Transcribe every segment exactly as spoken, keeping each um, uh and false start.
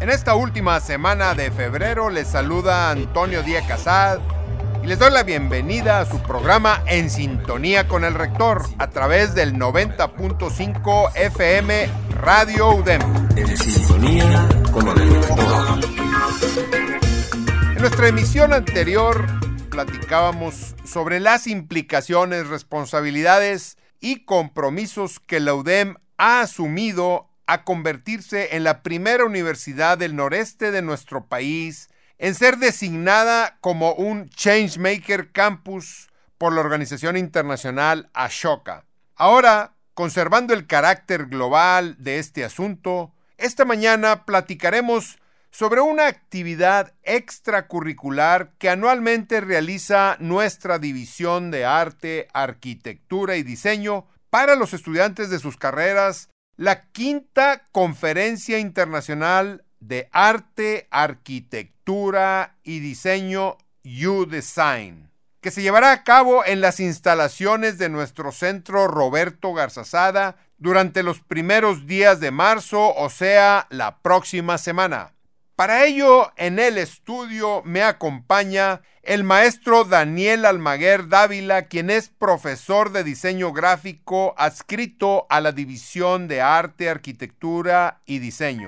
En esta última semana de febrero les saluda Antonio Díaz Casad y les doy la bienvenida a su programa En Sintonía con el Rector a través del noventa punto cinco F M Radio U D E M. En Sintonía con el Rector. En nuestra emisión anterior platicábamos sobre las implicaciones, responsabilidades y compromisos que la U D E M ha asumido a convertirse en la primera universidad del noreste de nuestro país en ser designada como un Changemaker Campus por la organización internacional Ashoka. Ahora, conservando el carácter global de este asunto, esta mañana platicaremos sobre una actividad extracurricular que anualmente realiza nuestra División de Arte, Arquitectura y Diseño para los estudiantes de sus carreras, la quinta Conferencia Internacional de Arte, Arquitectura y Diseño U-Design, que se llevará a cabo en las instalaciones de nuestro centro Roberto Garzazada durante los primeros días de marzo, o sea, la próxima semana. Para ello, en el estudio me acompaña el maestro Daniel Almaguer Dávila, quien es profesor de diseño gráfico adscrito a la División de Arte, Arquitectura y Diseño.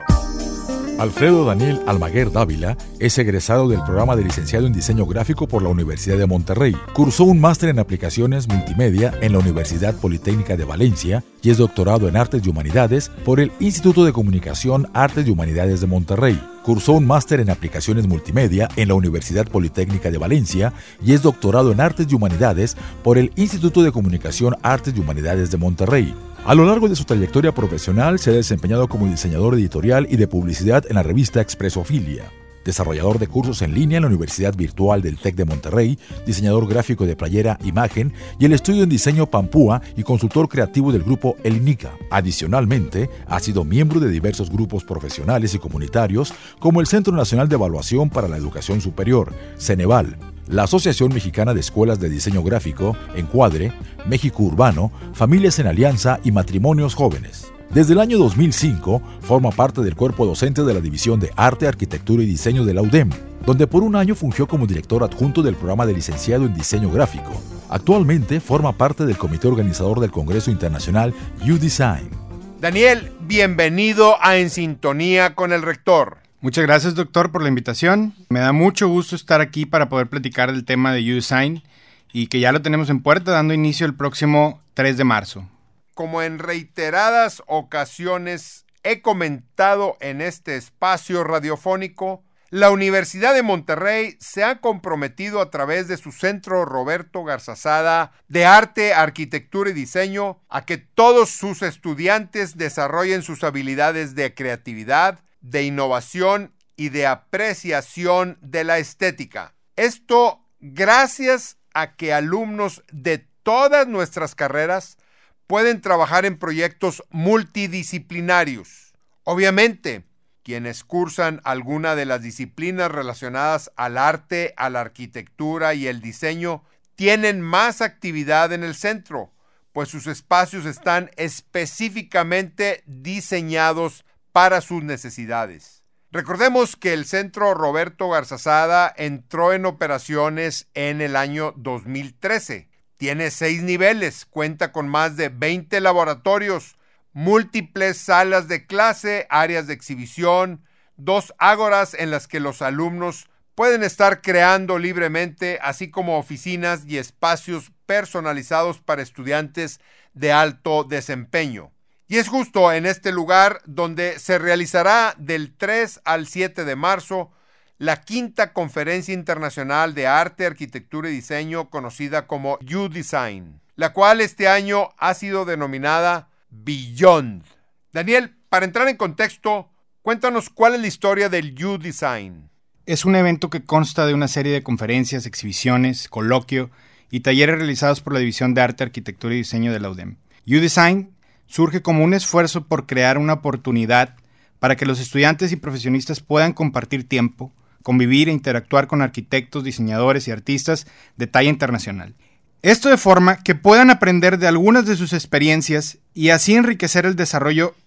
Alfredo Daniel Almaguer Dávila es egresado del programa de licenciado en diseño gráfico por la Universidad de Monterrey. Cursó un máster en aplicaciones multimedia en la Universidad Politécnica de Valencia y es doctorado en Artes y Humanidades por el Instituto de Comunicación, Artes y Humanidades de Monterrey. Cursó un máster en aplicaciones multimedia en la Universidad Politécnica de Valencia y es doctorado en Artes y Humanidades por el Instituto de Comunicación, Artes y Humanidades de Monterrey. A lo largo de su trayectoria profesional se ha desempeñado como diseñador editorial y de publicidad en la revista Expresofilia, desarrollador de cursos en línea en la Universidad Virtual del TEC de Monterrey, diseñador gráfico de Playera Imagen y el estudio en diseño Pampúa y consultor creativo del grupo El Nica. Adicionalmente, ha sido miembro de diversos grupos profesionales y comunitarios como el Centro Nacional de Evaluación para la Educación Superior, Ceneval, la Asociación Mexicana de Escuelas de Diseño Gráfico, Encuadre, México Urbano, Familias en Alianza y Matrimonios Jóvenes. Desde el año dos mil cinco, forma parte del cuerpo docente de la División de Arte, Arquitectura y Diseño de la U D E M, donde por un año fungió como director adjunto del programa de licenciado en Diseño Gráfico. Actualmente forma parte del comité organizador del Congreso Internacional U-Design. Daniel, bienvenido a En Sintonía con el Rector. Muchas gracias, doctor, por la invitación. Me da mucho gusto estar aquí para poder platicar del tema de U-Design y que ya lo tenemos en puerta, dando inicio el próximo tres de marzo. Como en reiteradas ocasiones he comentado en este espacio radiofónico, la Universidad de Monterrey se ha comprometido a través de su Centro Roberto Garzazada de Arte, Arquitectura y Diseño a que todos sus estudiantes desarrollen sus habilidades de creatividad, de innovación y de apreciación de la estética. Esto gracias a que alumnos de todas nuestras carreras pueden trabajar en proyectos multidisciplinarios. Obviamente, quienes cursan alguna de las disciplinas relacionadas al arte, a la arquitectura y el diseño tienen más actividad en el centro, pues sus espacios están específicamente diseñados para sus necesidades. Recordemos que el Centro Roberto Garzazada entró en operaciones en el año dos mil trece. Tiene seis niveles, cuenta con más de veinte laboratorios, múltiples salas de clase, áreas de exhibición, dos ágoras en las que los alumnos pueden estar creando libremente, así como oficinas y espacios personalizados para estudiantes de alto desempeño. Y es justo en este lugar donde se realizará del tres al siete de marzo la quinta Conferencia Internacional de Arte, Arquitectura y Diseño, conocida como U-Design, la cual este año ha sido denominada Beyond. Daniel, para entrar en contexto, cuéntanos cuál es la historia del U-Design. Es un evento que consta de una serie de conferencias, exhibiciones, coloquio y talleres realizados por la División de Arte, Arquitectura y Diseño de la U D E M. U-Design surge como un esfuerzo por crear una oportunidad para que los estudiantes y profesionistas puedan compartir tiempo, convivir e interactuar con arquitectos, diseñadores y artistas de talla internacional. Esto de forma que puedan aprender de algunas de sus experiencias y así enriquecer el desarrollo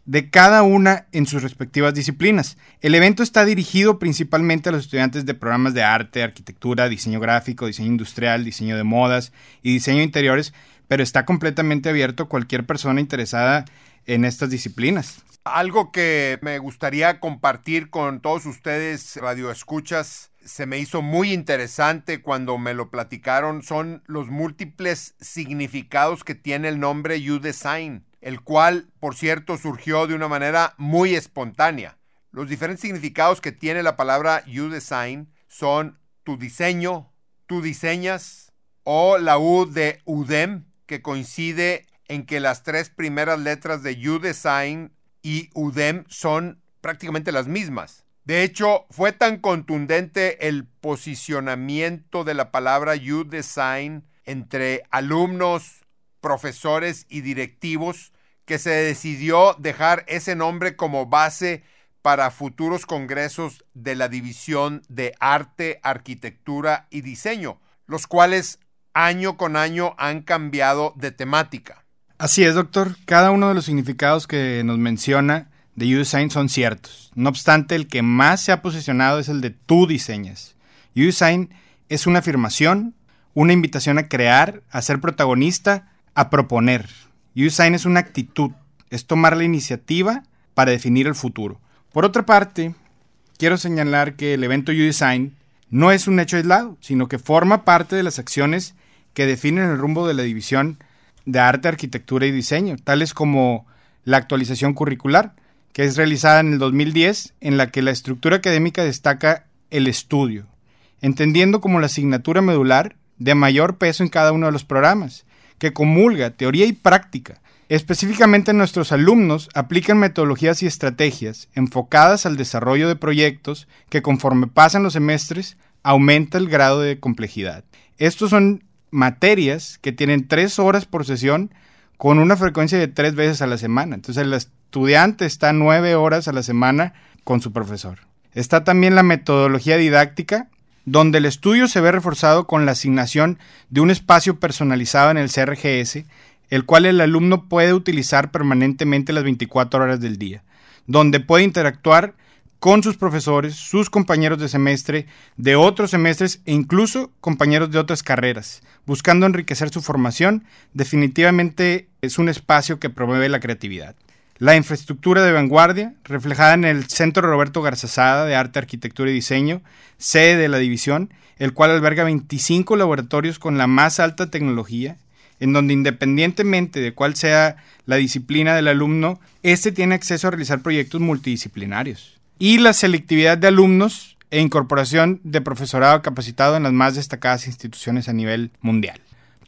de cada una en sus respectivas disciplinas. El evento está dirigido principalmente a los estudiantes de programas de arte, arquitectura, diseño gráfico, diseño industrial, diseño de modas y diseño de interiores, pero está completamente abierto a cualquier persona interesada en estas disciplinas. Algo que me gustaría compartir con todos ustedes, radioescuchas, se me hizo muy interesante cuando me lo platicaron, son los múltiples significados que tiene el nombre U-Design, el cual, por cierto, surgió de una manera muy espontánea. Los diferentes significados que tiene la palabra U-Design son tu diseño, tú diseñas, o la U de UDEM, que coincide en que las tres primeras letras de U-Design y UDEM son prácticamente las mismas. De hecho, fue tan contundente el posicionamiento de la palabra U-Design entre alumnos, profesores y directivos que se decidió dejar ese nombre como base para futuros congresos de la División de Arte, Arquitectura y Diseño, los cuales año con año han cambiado de temática. Así es, doctor. Cada uno de los significados que nos menciona de U-Design son ciertos. No obstante, el que más se ha posicionado es el de tú diseñas. U-Design es una afirmación, una invitación a crear, a ser protagonista, a proponer. U-Design es una actitud, es tomar la iniciativa para definir el futuro. Por otra parte, quiero señalar que el evento U-Design no es un hecho aislado, sino que forma parte de las acciones que definen el rumbo de la División de Arte, Arquitectura y Diseño, tales como la actualización curricular, que es realizada en el dos mil diez, en la que la estructura académica destaca el estudio, entendiendo como la asignatura medular de mayor peso en cada uno de los programas, que comulga teoría y práctica. Específicamente nuestros alumnos aplican metodologías y estrategias enfocadas al desarrollo de proyectos que conforme pasan los semestres aumenta el grado de complejidad. Estos son materias que tienen tres horas por sesión con una frecuencia de tres veces a la semana. Entonces el estudiante está nueve horas a la semana con su profesor. Está también la metodología didáctica, donde el estudio se ve reforzado con la asignación de un espacio personalizado en el C R G S, el cual el alumno puede utilizar permanentemente las veinticuatro horas del día, donde puede interactuar con sus profesores, sus compañeros de semestre, de otros semestres e incluso compañeros de otras carreras, buscando enriquecer su formación. Definitivamente es un espacio que promueve la creatividad. La infraestructura de vanguardia, reflejada en el Centro Roberto Garzazada de Arte, Arquitectura y Diseño, sede de la división, el cual alberga veinticinco laboratorios con la más alta tecnología, en donde independientemente de cuál sea la disciplina del alumno, éste tiene acceso a realizar proyectos multidisciplinarios. Y la selectividad de alumnos e incorporación de profesorado capacitado en las más destacadas instituciones a nivel mundial.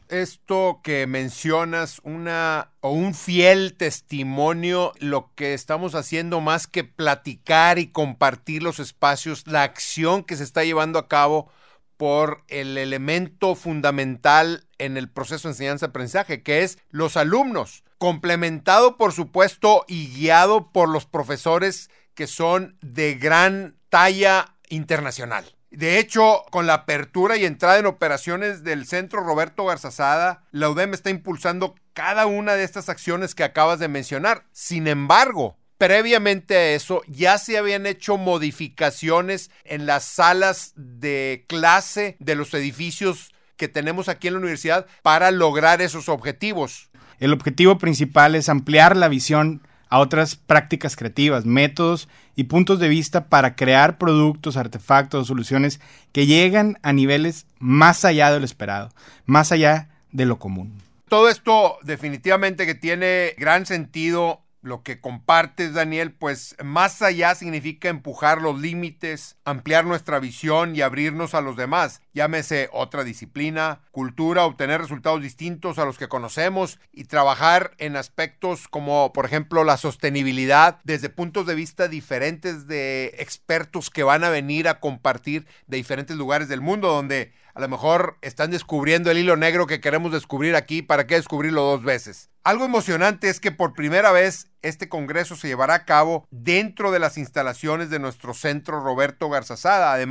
Esto que mencionas, una o un fiel testimonio, lo que estamos haciendo más que platicar y compartir los espacios, la acción que se está llevando a cabo por el elemento fundamental en el proceso de enseñanza-aprendizaje, que es los alumnos, complementado por supuesto y guiado por los profesores que son de gran talla internacional. De hecho, con la apertura y entrada en operaciones del Centro Roberto Garzazada, la UDEM está impulsando cada una de estas acciones que acabas de mencionar. Sin embargo, previamente a eso, ya se habían hecho modificaciones en las salas de clase de los edificios que tenemos aquí en la universidad para lograr esos objetivos. El objetivo principal es ampliar la visión a otras prácticas creativas, métodos y puntos de vista para crear productos, artefactos, soluciones que llegan a niveles más allá de lo esperado, más allá de lo común. Todo esto definitivamente que tiene gran sentido. Lo que compartes, Daniel, pues más allá significa empujar los límites, ampliar nuestra visión y abrirnos a los demás. Llámese otra disciplina, cultura, obtener resultados distintos a los que conocemos y trabajar en aspectos como, por ejemplo, la sostenibilidad desde puntos de vista diferentes de expertos que van a venir a compartir de diferentes lugares del mundo, donde a lo mejor están descubriendo el hilo negro que queremos descubrir aquí. ¿Para qué descubrirlo dos veces? Algo emocionante es que por primera vez este congreso se llevará a cabo dentro de las instalaciones de nuestro Centro Roberto Garzazada, además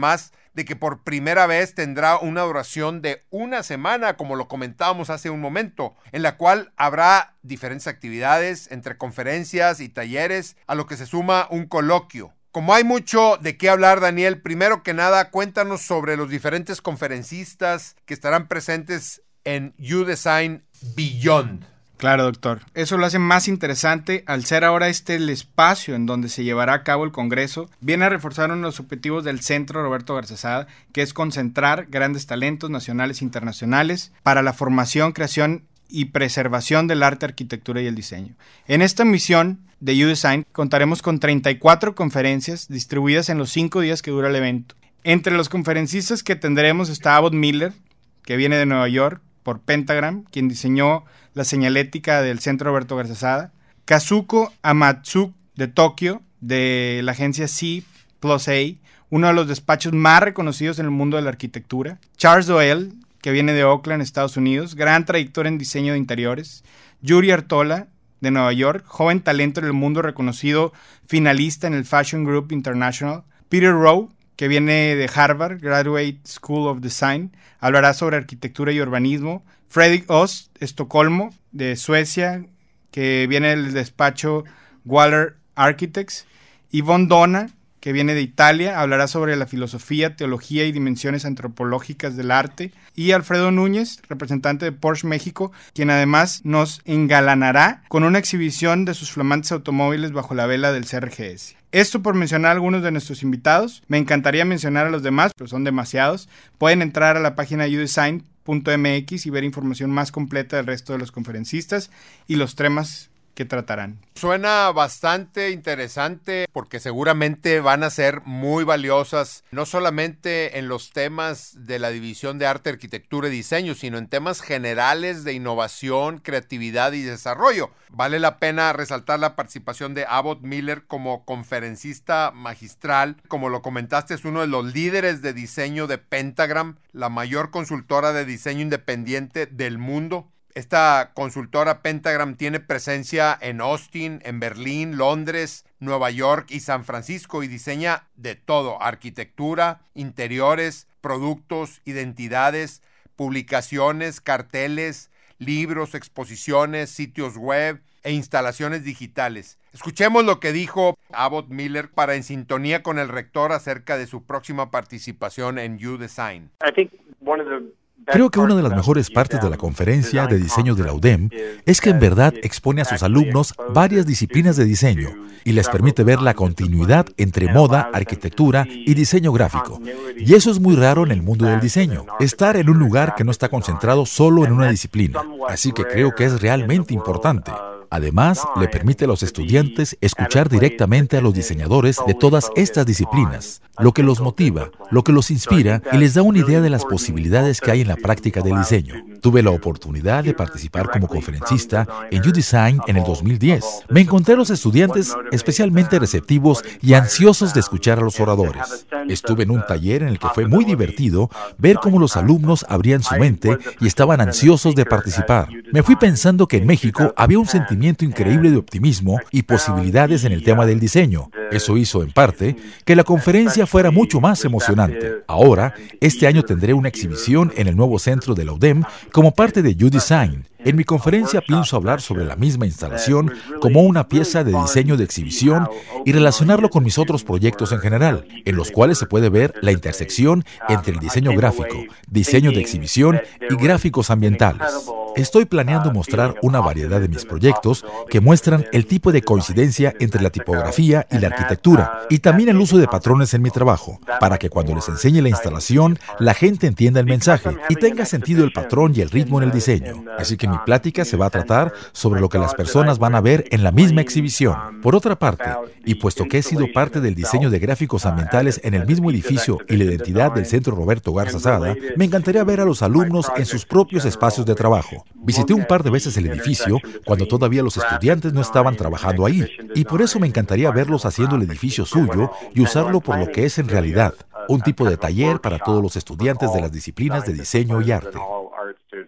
de que por primera vez tendrá una duración de una semana, como lo comentábamos hace un momento, en la cual habrá diferentes actividades entre conferencias y talleres, a lo que se suma un coloquio. Como hay mucho de qué hablar, Daniel, primero que nada, cuéntanos sobre los diferentes conferencistas que estarán presentes en U-Design Beyond. Claro, doctor. Eso lo hace más interesante al ser ahora este el espacio en donde se llevará a cabo el Congreso. Viene a reforzar uno de los objetivos del Centro Roberto Garzazada, que es concentrar grandes talentos nacionales e internacionales para la formación, creación y preservación del arte, arquitectura y el diseño. En esta misión de U-Design contaremos con treinta y cuatro conferencias distribuidas en los cinco días que dura el evento. Entre los conferencistas que tendremos está Abbott Miller, que viene de Nueva York por Pentagram, quien diseñó la señalética del Centro Roberto Garzazada, Kazuko Amatsu de Tokio, de la agencia C plus A, uno de los despachos más reconocidos en el mundo de la arquitectura, Charles Doyle, que viene de Oakland, Estados Unidos, gran trayectoria en diseño de interiores, Yuri Artola, de Nueva York, joven talento en el mundo reconocido, finalista en el Fashion Group International, Peter Rowe, que viene de Harvard, Graduate School of Design, hablará sobre arquitectura y urbanismo, Fredrik Ost, Estocolmo, de Suecia, que viene del despacho Waller Architects, Yvonne Donna, que viene de Italia, hablará sobre la filosofía, teología y dimensiones antropológicas del arte, y Alfredo Núñez, representante de Porsche México, quien además nos engalanará con una exhibición de sus flamantes automóviles bajo la vela del C R G S. Esto por mencionar algunos de nuestros invitados. Me encantaría mencionar a los demás, pero son demasiados. Pueden entrar a la página u design punto m x y ver información más completa del resto de los conferencistas y los temas que tratarán. Suena bastante interesante porque seguramente van a ser muy valiosas, no solamente en los temas de la división de arte, arquitectura y diseño, sino en temas generales de innovación, creatividad y desarrollo. Vale la pena resaltar la participación de Abbott Miller como conferencista magistral. Como lo comentaste, es uno de los líderes de diseño de Pentagram, la mayor consultora de diseño independiente del mundo. Esta consultora Pentagram tiene presencia en Austin, en Berlín, Londres, Nueva York y San Francisco y diseña de todo: arquitectura, interiores, productos, identidades, publicaciones, carteles, libros, exposiciones, sitios web e instalaciones digitales. Escuchemos lo que dijo Abbott Miller para En Sintonía con el Rector acerca de su próxima participación en U-Design. I think one of the Creo que una de las mejores partes de la conferencia de diseño de la U D E M es que en verdad expone a sus alumnos varias disciplinas de diseño y les permite ver la continuidad entre moda, arquitectura y diseño gráfico. Y eso es muy raro en el mundo del diseño, estar en un lugar que no está concentrado solo en una disciplina. Así que creo que es realmente importante. Además, le permite a los estudiantes escuchar directamente a los diseñadores de todas estas disciplinas, lo que los motiva, lo que los inspira y les da una idea de las posibilidades que hay en la práctica del diseño. Tuve la oportunidad de participar como conferencista en U-Design en el dos mil diez. Me encontré a los estudiantes especialmente receptivos y ansiosos de escuchar a los oradores. Estuve en un taller en el que fue muy divertido ver cómo los alumnos abrían su mente y estaban ansiosos de participar. Me fui pensando que en México había un sentimiento increíble de optimismo y posibilidades en el tema del diseño. Eso hizo, en parte, que la conferencia fuera mucho más emocionante. Ahora, este año tendré una exhibición en el nuevo centro de la U D E M como parte de U-Design. En mi conferencia pienso hablar sobre la misma instalación como una pieza de diseño de exhibición y relacionarlo con mis otros proyectos en general, en los cuales se puede ver la intersección entre el diseño gráfico, diseño de exhibición y gráficos ambientales. Estoy planeando mostrar una variedad de mis proyectos que muestran el tipo de coincidencia entre la tipografía y la arquitectura, y también el uso de patrones en mi trabajo, para que cuando les enseñe la instalación, la gente entienda el mensaje y tenga sentido el patrón y el ritmo en el diseño. Así que mi plática se va a tratar sobre lo que las personas van a ver en la misma exhibición. Por otra parte, y puesto que he sido parte del diseño de gráficos ambientales en el mismo edificio y la identidad del Centro Roberto Garzazada, me encantaría ver a los alumnos en sus propios espacios de trabajo. Visité un par de veces el edificio cuando todavía los estudiantes no estaban trabajando ahí, y por eso me encantaría verlos haciendo el edificio suyo y usarlo por lo que es en realidad, un tipo de taller para todos los estudiantes de las disciplinas de diseño y arte.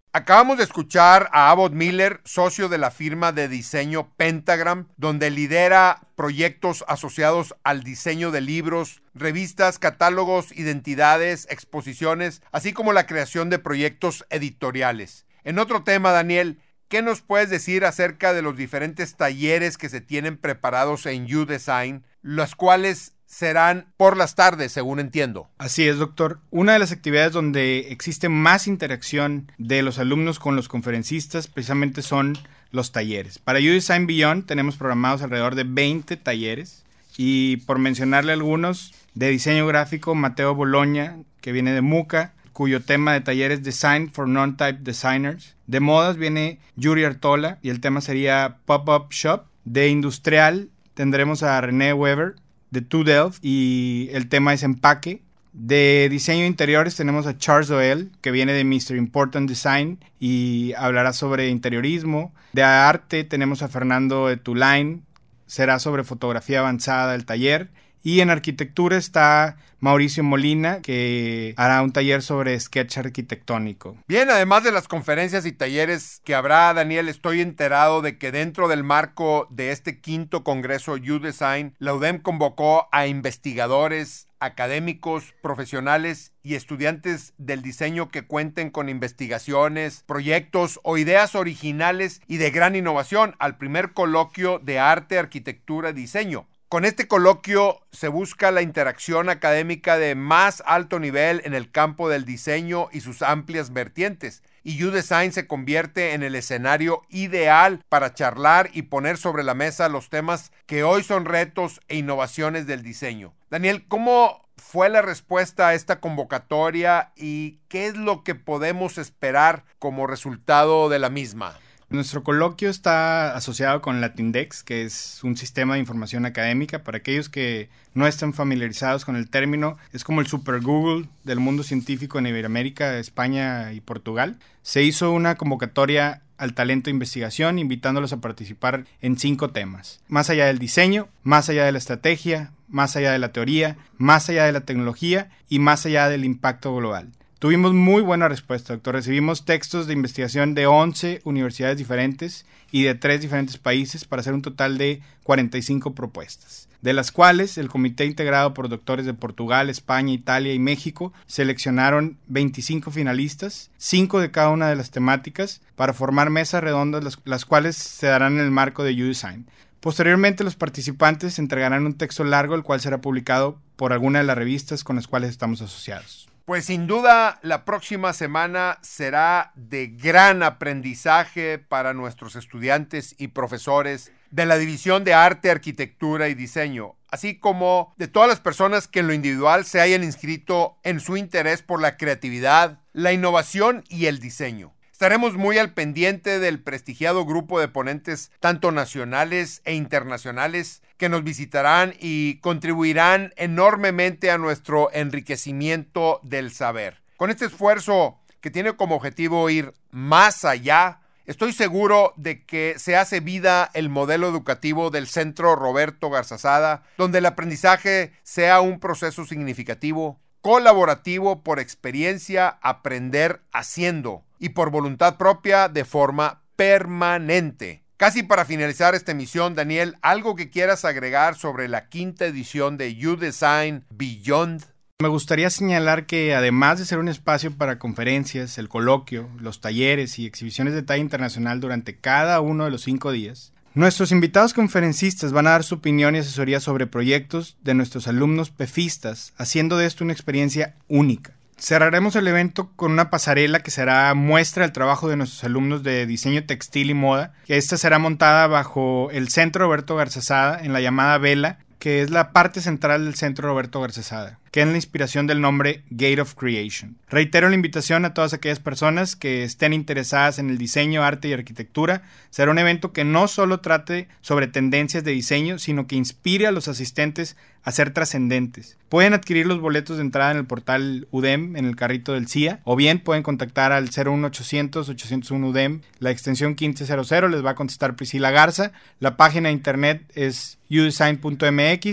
Acabamos de escuchar a Abbott Miller, socio de la firma de diseño Pentagram, donde lidera proyectos asociados al diseño de libros, revistas, catálogos, identidades, exposiciones, así como la creación de proyectos editoriales. En otro tema, Daniel, ¿qué nos puedes decir acerca de los diferentes talleres que se tienen preparados en UDesign, los cuales serán por las tardes, según entiendo? Así es, doctor. Una de las actividades donde existe más interacción de los alumnos con los conferencistas precisamente son los talleres. Para UDesign Beyond tenemos programados alrededor de veinte talleres y, por mencionarle algunos, de diseño gráfico, Mateo Bologna, que viene de Muca, cuyo tema de taller es Design for Non-Type Designers. De modas viene Yuri Artola y el tema sería Pop-Up Shop. De industrial tendremos a René Weber de To Delft y el tema es empaque. De diseño de interiores tenemos a Charles Doyle, que viene de mister Important Design y hablará sobre interiorismo. De arte tenemos a Fernando de Tulain, será sobre fotografía avanzada el taller. Y en arquitectura está Mauricio Molina, que hará un taller sobre sketch arquitectónico. Bien, además de las conferencias y talleres que habrá, Daniel, estoy enterado de que dentro del marco de este quinto congreso UDesign, la U D E M convocó a investigadores, académicos, profesionales y estudiantes del diseño que cuenten con investigaciones, proyectos o ideas originales y de gran innovación al primer coloquio de arte, arquitectura y diseño. Con este coloquio se busca la interacción académica de más alto nivel en el campo del diseño y sus amplias vertientes, y UDesign se convierte en el escenario ideal para charlar y poner sobre la mesa los temas que hoy son retos e innovaciones del diseño. Daniel, ¿cómo fue la respuesta a esta convocatoria y qué es lo que podemos esperar como resultado de la misma? Nuestro coloquio está asociado con Latindex, que es un sistema de información académica. Para aquellos que no estén familiarizados con el término, es como el Super Google del mundo científico en Iberoamérica, España y Portugal. Se hizo una convocatoria al talento de investigación, invitándolos a participar en cinco temas. Más allá del diseño, más allá de la estrategia, más allá de la teoría, más allá de la tecnología y más allá del impacto global. Tuvimos muy buena respuesta, doctor. Recibimos textos de investigación de once universidades diferentes y de tres diferentes países para hacer un total de cuarenta y cinco propuestas, de las cuales el comité integrado por doctores de Portugal, España, Italia y México seleccionaron veinticinco finalistas, cinco de cada una de las temáticas, para formar mesas redondas, las, las cuales se darán en el marco de UDesign. Posteriormente, los participantes entregarán un texto largo, el cual será publicado por alguna de las revistas con las cuales estamos asociados. Pues sin duda la próxima semana será de gran aprendizaje para nuestros estudiantes y profesores de la División de Arte, Arquitectura y Diseño, así como de todas las personas que en lo individual se hayan inscrito en su interés por la creatividad, la innovación y el diseño. Estaremos muy al pendiente del prestigiado grupo de ponentes tanto nacionales e internacionales que nos visitarán y contribuirán enormemente a nuestro enriquecimiento del saber. Con este esfuerzo que tiene como objetivo ir más allá, estoy seguro de que se hace vida el modelo educativo del Centro Roberto Garzazada, donde el aprendizaje sea un proceso significativo, colaborativo, por experiencia, aprender haciendo y por voluntad propia de forma permanente. Casi para finalizar esta emisión, Daniel, ¿algo que quieras agregar sobre la quinta edición de UDesign Beyond? Me gustaría señalar que además de ser un espacio para conferencias, el coloquio, los talleres y exhibiciones de talla internacional durante cada uno de los cinco días, nuestros invitados conferencistas van a dar su opinión y asesoría sobre proyectos de nuestros alumnos pefistas, haciendo de esto una experiencia única. Cerraremos el evento con una pasarela que será muestra del trabajo de nuestros alumnos de diseño textil y moda, que esta será montada bajo el Centro Roberto Garzazada en la llamada Vela, que es la parte central del Centro Roberto Garzazada, que es la inspiración del nombre Gate of Creation. Reitero la invitación a todas aquellas personas que estén interesadas en el diseño, arte y arquitectura. Será un evento que no solo trate sobre tendencias de diseño, sino que inspire a los asistentes a ser trascendentes. Pueden adquirir los boletos de entrada en el portal U D E M, en el carrito del C I A, o bien pueden contactar al cero uno ochocientos, ochocientos uno U D E M, la extensión quince cero cero, les va a contestar Priscila Garza. La página de internet es udesign punto m x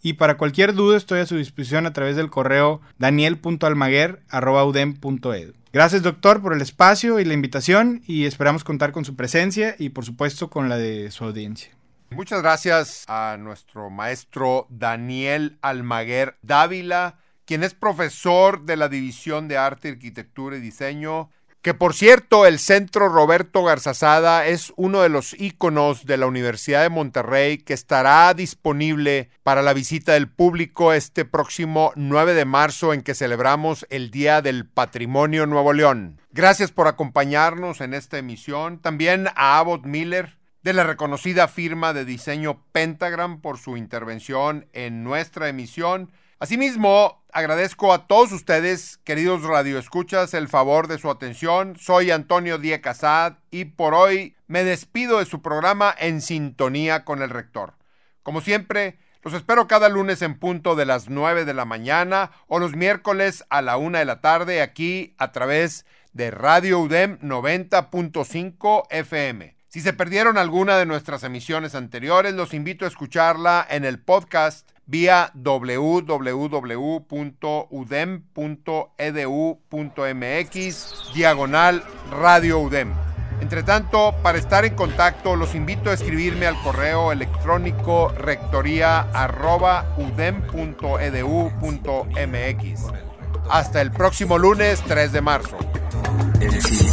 Y para cualquier duda estoy a su disposición a través del correo daniel punto almaguer arroba u d e m punto e d u. Gracias, doctor, por el espacio y la invitación, y esperamos contar con su presencia y, por supuesto, con la de su audiencia. Muchas gracias a nuestro maestro Daniel Almaguer Dávila, quien es profesor de la División de Arte, Arquitectura y Diseño, que por cierto el Centro Roberto Garzazada es uno de los íconos de la Universidad de Monterrey, que estará disponible para la visita del público este próximo nueve de marzo, en que celebramos el Día del Patrimonio Nuevo León. Gracias por acompañarnos en esta emisión. También a Abbott Miller, de la reconocida firma de diseño Pentagram, por su intervención en nuestra emisión. Asimismo, agradezco a todos ustedes, queridos radioescuchas, el favor de su atención. Soy Antonio Díez Casad y por hoy me despido de su programa En Sintonía con el Rector. Como siempre, los espero cada lunes en punto de las nueve de la mañana o los miércoles a la una de la tarde aquí a través de Radio U D E M noventa punto cinco F M. Si se perdieron alguna de nuestras emisiones anteriores, los invito a escucharla en el podcast vía w w w punto u d e m punto e d u punto m x diagonal Radio U D E M. Entre tanto, para estar en contacto, los invito a escribirme al correo electrónico rectoría arroba udem punto e d u punto m x. Hasta el próximo lunes tres de marzo. En